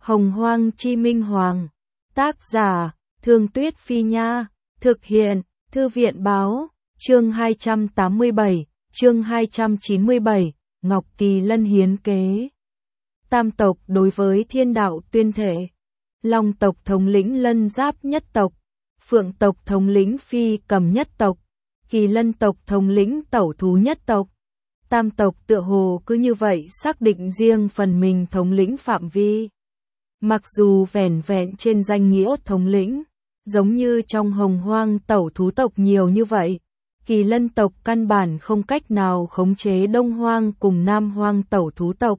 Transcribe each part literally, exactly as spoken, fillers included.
Hồng Hoang Chi Minh Hoàng. Tác giả, Thương Tuyết Phi Nha. Thực hiện, Thư viện Báo. Chương hai trăm tám mươi bảy, chương hai trăm chín mươi bảy, Ngọc Kỳ Lân hiến kế. Tam tộc đối với thiên đạo tuyên thể. Long tộc thống lĩnh Lân Giáp nhất tộc. Phượng tộc thống lĩnh Phi Cầm nhất tộc. Kỳ Lân tộc thống lĩnh Tẩu Thú nhất tộc. Tam tộc tựa hồ cứ như vậy xác định riêng phần mình thống lĩnh phạm vi. Mặc dù vẻn vẹn trên danh nghĩa thống lĩnh, giống như trong Hồng Hoang Tẩu Thú tộc nhiều như vậy, Kỳ Lân tộc căn bản không cách nào khống chế Đông Hoang cùng Nam Hoang Tẩu Thú tộc.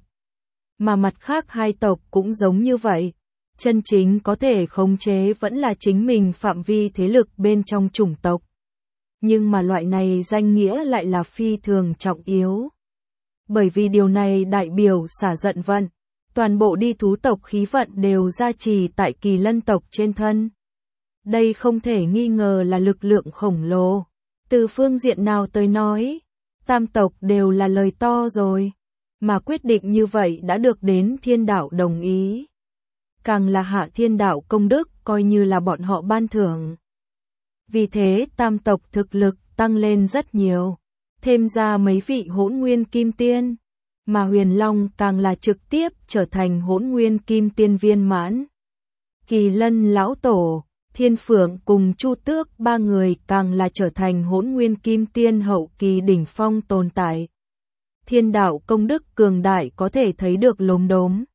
Mà mặt khác hai tộc cũng giống như vậy, chân chính có thể khống chế vẫn là chính mình phạm vi thế lực bên trong chủng tộc. Nhưng mà loại này danh nghĩa lại là phi thường trọng yếu. Bởi vì điều này đại biểu xả giận vận, toàn bộ đi thú tộc khí vận đều gia trì tại Kỳ Lân tộc trên thân. Đây không thể nghi ngờ là lực lượng khổng lồ. Từ phương diện nào tới nói, tam tộc đều là lời to rồi. Mà quyết định như vậy đã được đến thiên đạo đồng ý. Càng là hạ thiên đạo công đức coi như là bọn họ ban thưởng. Vì thế tam tộc thực lực tăng lên rất nhiều. Thêm ra mấy vị hỗn nguyên kim tiên. Mà Huyền Long càng là trực tiếp trở thành hỗn nguyên kim tiên viên mãn. Kỳ Lân lão tổ, Thiên Phượng cùng Chu Tước ba người càng là trở thành hỗn nguyên kim tiên hậu kỳ đỉnh phong tồn tại. Thiên đạo công đức cường đại có thể thấy được lốm đốm.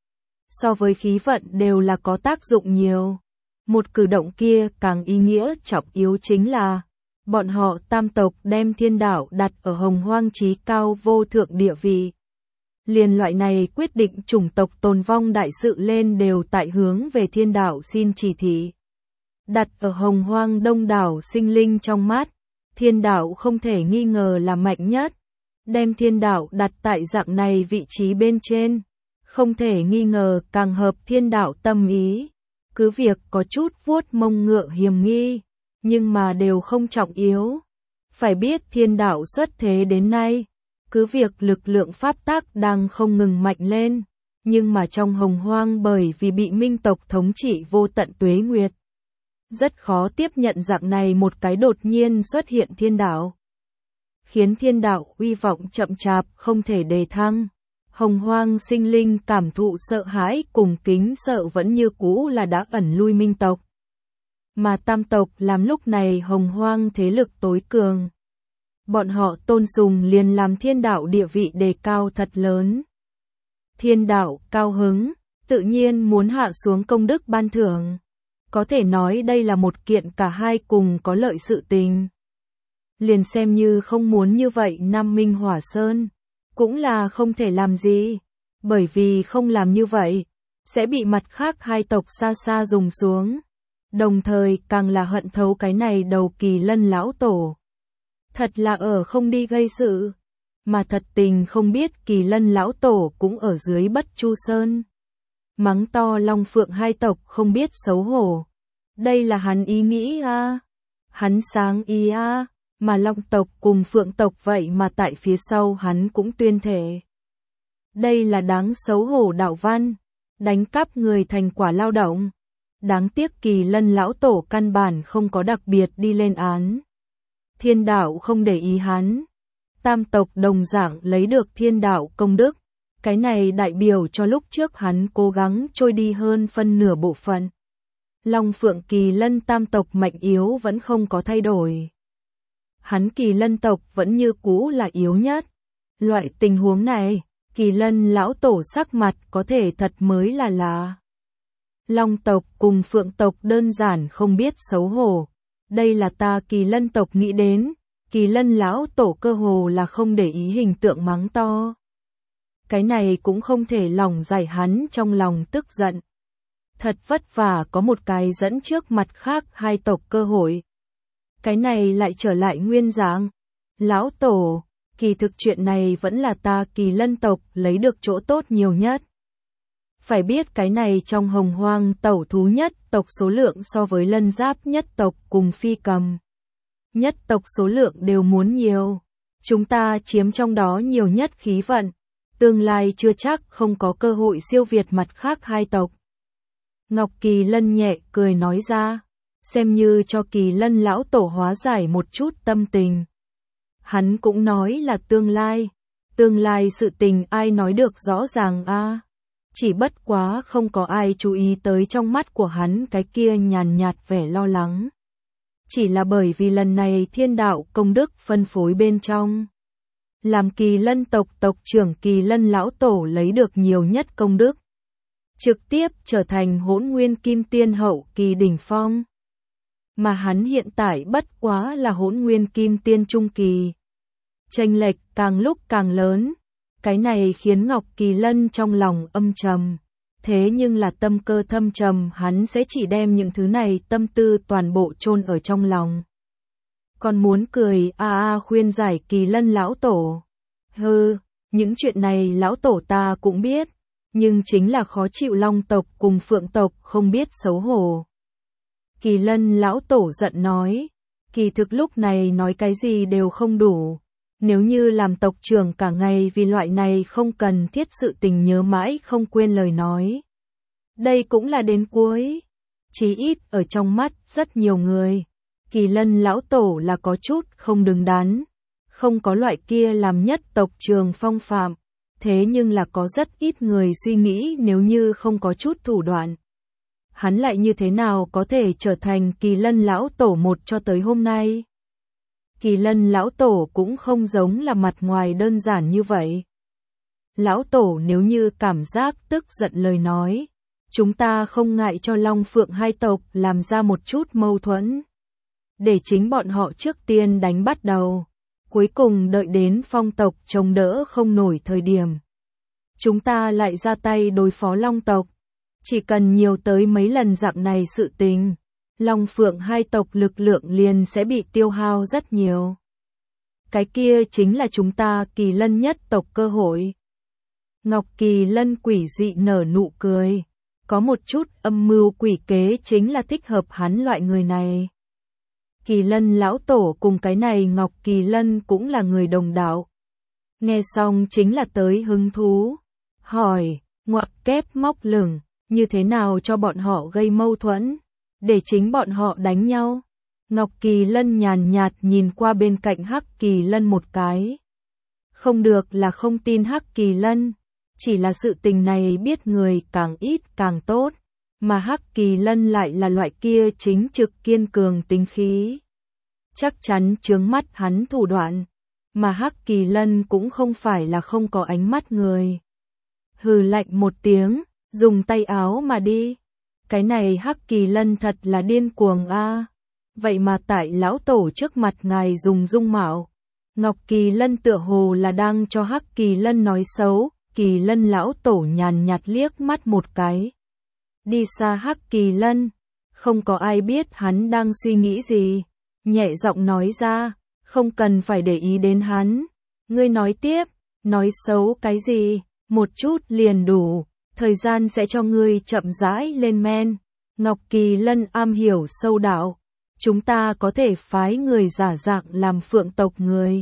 So với khí vận đều là có tác dụng nhiều. Một cử động kia càng ý nghĩa trọng yếu chính là bọn họ tam tộc đem thiên đạo đặt ở Hồng Hoang chí cao vô thượng địa vị. Liền loại này quyết định chủng tộc tồn vong đại sự lên đều tại hướng về thiên đạo xin chỉ thị. Đặt ở Hồng Hoang đông đảo sinh linh trong mắt, thiên đạo không thể nghi ngờ là mạnh nhất. Đem thiên đạo đặt tại dạng này vị trí bên trên, không thể nghi ngờ càng hợp thiên đạo tâm ý. Cứ việc có chút vuốt mông ngựa hiềm nghi, nhưng mà đều không trọng yếu. Phải biết thiên đạo xuất thế đến nay, cứ việc lực lượng pháp tắc đang không ngừng mạnh lên, nhưng mà trong Hồng Hoang bởi vì bị Minh tộc thống trị vô tận tuế nguyệt, rất khó tiếp nhận dạng này một cái đột nhiên xuất hiện thiên đạo. Khiến thiên đạo uy vọng chậm chạp không thể đề thăng. Hồng Hoang sinh linh cảm thụ sợ hãi cùng kính sợ vẫn như cũ là đã ẩn lui Minh tộc. Mà tam tộc làm lúc này Hồng Hoang thế lực tối cường. Bọn họ tôn sùng liền làm thiên đạo địa vị đề cao thật lớn. Thiên đạo cao hứng, tự nhiên muốn hạ xuống công đức ban thưởng. Có thể nói đây là một kiện cả hai cùng có lợi sự tình. Liền xem như không muốn như vậy Nam Minh Hỏa Sơn, cũng là không thể làm gì. Bởi vì không làm như vậy, sẽ bị mặt khác hai tộc xa xa dùng xuống. Đồng thời càng là hận thấu cái này đầu Kỳ Lân lão tổ. Thật là ở không đi gây sự, mà thật tình không biết Kỳ Lân lão tổ cũng ở dưới Bất Chu Sơn. Mắng to Long Phượng hai tộc không biết xấu hổ. Đây là hắn ý nghĩ à? Hắn sáng ý à? Mà Long tộc cùng Phượng tộc vậy mà tại phía sau hắn cũng tuyên thể. Đây là đáng xấu hổ đạo văn, đánh cắp người thành quả lao động. Đáng tiếc Kỳ Lân lão tổ căn bản không có đặc biệt đi lên án. Thiên đạo không để ý hắn. Tam tộc đồng dạng lấy được thiên đạo công đức. Cái này đại biểu cho lúc trước hắn cố gắng trôi đi hơn phân nửa bộ phận. Long Phượng Kỳ Lân tam tộc mạnh yếu vẫn không có thay đổi. Hắn Kỳ Lân tộc vẫn như cũ là yếu nhất. Loại tình huống này, Kỳ Lân lão tổ sắc mặt có thể thật mới là lạ. Long tộc cùng Phượng tộc đơn giản không biết xấu hổ. Đây là ta Kỳ Lân tộc nghĩ đến. Kỳ Lân lão tổ cơ hồ là không để ý hình tượng mắng to. Cái này cũng không thể lòng giải hắn trong lòng tức giận. Thật vất vả có một cái dẫn trước mặt khác hai tộc cơ hội. Cái này lại trở lại nguyên dạng. Lão tổ, kỳ thực chuyện này vẫn là ta Kỳ Lân tộc lấy được chỗ tốt nhiều nhất. Phải biết cái này trong Hồng Hoang Tẩu Thú nhất tộc số lượng so với Lân Giáp nhất tộc cùng Phi Cầm nhất tộc số lượng đều muốn nhiều. Chúng ta chiếm trong đó nhiều nhất khí vận. Tương lai chưa chắc không có cơ hội siêu việt mặt khác hai tộc. Ngọc Kỳ Lân nhẹ cười nói ra, xem như cho Kỳ Lân lão tổ hóa giải một chút tâm tình. Hắn cũng nói là tương lai, tương lai sự tình ai nói được rõ ràng a? À? Chỉ bất quá không có ai chú ý tới trong mắt của hắn cái kia nhàn nhạt vẻ lo lắng. Chỉ là bởi vì lần này thiên đạo công đức phân phối bên trong. Làm Kỳ Lân tộc tộc trưởng Kỳ Lân lão tổ lấy được nhiều nhất công đức. Trực tiếp trở thành Hỗn Nguyên Kim Tiên hậu kỳ đỉnh phong. Mà hắn hiện tại bất quá là Hỗn Nguyên Kim Tiên trung kỳ. Chênh lệch càng lúc càng lớn. Cái này khiến Ngọc Kỳ Lân trong lòng âm trầm. Thế nhưng là tâm cơ thâm trầm, hắn sẽ chỉ đem những thứ này tâm tư toàn bộ chôn ở trong lòng. Còn muốn cười a a khuyên giải Kỳ Lân lão tổ. Hừ, những chuyện này lão tổ ta cũng biết, nhưng chính là khó chịu Long tộc cùng Phượng tộc không biết xấu hổ. Kỳ Lân lão tổ giận nói, kỳ thực lúc này nói cái gì đều không đủ. Nếu như làm tộc trưởng cả ngày vì loại này không cần thiết sự tình nhớ mãi không quên lời nói. Đây cũng là đến cuối. Chí ít ở trong mắt rất nhiều người. Kỳ Lân lão tổ là có chút không đứng đắn. Không có loại kia làm nhất tộc trường phong phạm. Thế nhưng là có rất ít người suy nghĩ nếu như không có chút thủ đoạn. Hắn lại như thế nào có thể trở thành Kỳ Lân lão tổ một cho tới hôm nay. Kỳ Lân lão tổ cũng không giống là mặt ngoài đơn giản như vậy. Lão tổ nếu như cảm giác tức giận lời nói, chúng ta không ngại cho Long Phượng hai tộc làm ra một chút mâu thuẫn. Để chính bọn họ trước tiên đánh bắt đầu, cuối cùng đợi đến Phong tộc chống đỡ không nổi thời điểm. Chúng ta lại ra tay đối phó Long tộc, chỉ cần nhiều tới mấy lần dạng này sự tình. Long Phượng hai tộc lực lượng liền sẽ bị tiêu hao rất nhiều. Cái kia chính là chúng ta Kỳ Lân nhất tộc cơ hội. Ngọc Kỳ Lân quỷ dị nở nụ cười. Có một chút âm mưu quỷ kế chính là thích hợp hắn loại người này. Kỳ Lân lão tổ cùng cái này Ngọc Kỳ Lân cũng là người đồng đạo. Nghe xong chính là tới hứng thú. Hỏi, ngoặc kép móc lửng, như thế nào cho bọn họ gây mâu thuẫn? Để chính bọn họ đánh nhau. Ngọc Kỳ Lân nhàn nhạt nhìn qua bên cạnh Hắc Kỳ Lân một cái. Không được là không tin Hắc Kỳ Lân, chỉ là sự tình này biết người càng ít càng tốt, mà Hắc Kỳ Lân lại là loại kia chính trực kiên cường tính khí. Chắc chắn chướng mắt hắn thủ đoạn, mà Hắc Kỳ Lân cũng không phải là không có ánh mắt người. Hừ lạnh một tiếng, dùng tay áo mà đi. Cái này Hắc Kỳ Lân thật là điên cuồng a. À. Vậy mà tại lão tổ trước mặt ngài dùng dung mạo. Ngọc Kỳ Lân tựa hồ là đang cho Hắc Kỳ Lân nói xấu. Kỳ Lân lão tổ nhàn nhạt liếc mắt một cái. Đi xa Hắc Kỳ Lân, không có ai biết hắn đang suy nghĩ gì. Nhẹ giọng nói ra, không cần phải để ý đến hắn. Ngươi nói tiếp, nói xấu cái gì, một chút liền đủ. Thời gian sẽ cho ngươi chậm rãi lên men. Ngọc Kỳ Lân am hiểu sâu đạo. Chúng ta có thể phái người giả dạng làm Phượng tộc người.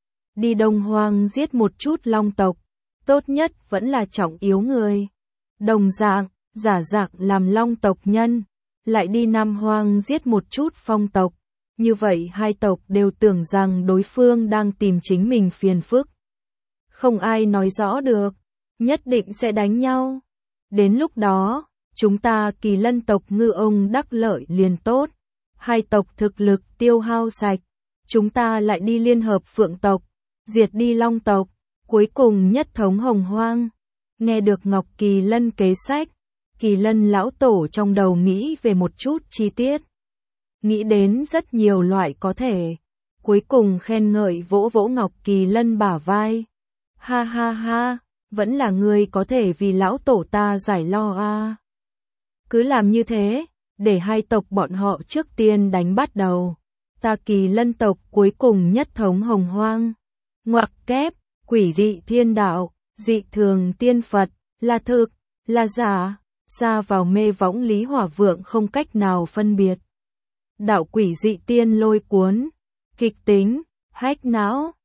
Đi Đông Hoang giết một chút Long tộc. Tốt nhất vẫn là trọng yếu người. Đồng dạng, giả dạng làm Long tộc nhân. Lại đi Nam Hoang giết một chút Phong tộc. Như vậy hai tộc đều tưởng rằng đối phương đang tìm chính mình phiền phức. Không ai nói rõ được. Nhất định sẽ đánh nhau. Đến lúc đó, chúng ta Kỳ Lân tộc ngư ông đắc lợi liền tốt. Hai tộc thực lực tiêu hao sạch. Chúng ta lại đi liên hợp Phượng tộc, diệt đi Long tộc, cuối cùng nhất thống Hồng Hoang. Nghe được Ngọc Kỳ Lân kế sách, Kỳ Lân lão tổ trong đầu nghĩ về một chút chi tiết. Nghĩ đến rất nhiều loại có thể. Cuối cùng khen ngợi vỗ vỗ Ngọc Kỳ Lân bả vai. Ha ha ha. Vẫn là người có thể vì lão tổ ta giải lo a. À. Cứ làm như thế, để hai tộc bọn họ trước tiên đánh bắt đầu. Ta Kỳ Lân tộc cuối cùng nhất thống Hồng Hoang. Ngoặc kép, quỷ dị thiên đạo, dị thường tiên Phật, là thực, là giả, xa vào mê võng Lý Hỏa Vượng không cách nào phân biệt. Đạo quỷ dị tiên lôi cuốn, kịch tính, hách não.